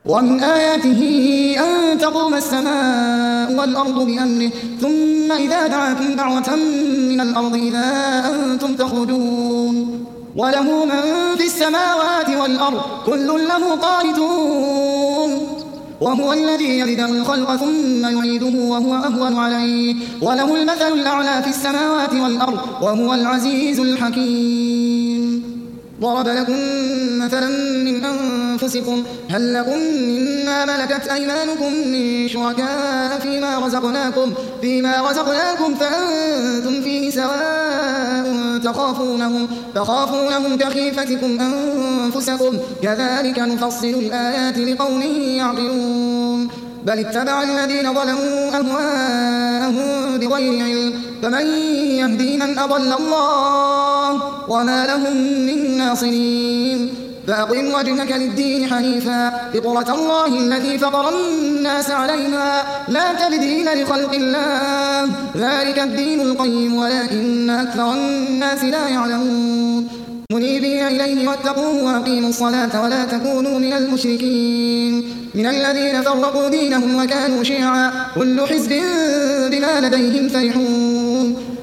ومن آياته أن تقوم السماء والأرض بأمره ثم إذا دعاكم دعوة من الأرض إذا أنتم تخرجون وله من في السماوات والأرض كل له قانتون وهو الذي يبدأ الخلق ثم يعيده وهو أهون عليه وله المثل الأعلى في السماوات والأرض وهو العزيز الحكيم. ضرب لكم مثلا من أنفسكم هل لكم مما ملكت أيمانكم من شركاء فيما رزقناكم فأنتم فيه سواء تخافونهم كخيفتكم أنفسكم كذلك نفصل الآيات لقوم يعقلون. بل اتبع الذين ظلموا أهواءهم بغير علم فمن يهدي من أضل الله وما لهم من ناصرين. فأقم وجهك للدين حنيفا فطرة الله التي فطر الناس عليها لا تبديل لخلق الله ذلك الدين القيم ولكن أكثر الناس لا يعلمون. منيبين إليه واتقوه وأقيموا الصلاة ولا تكونوا من المشركين من الذين فرقوا دينهم وكانوا شيعا كل حزب بما لديهم فرحون.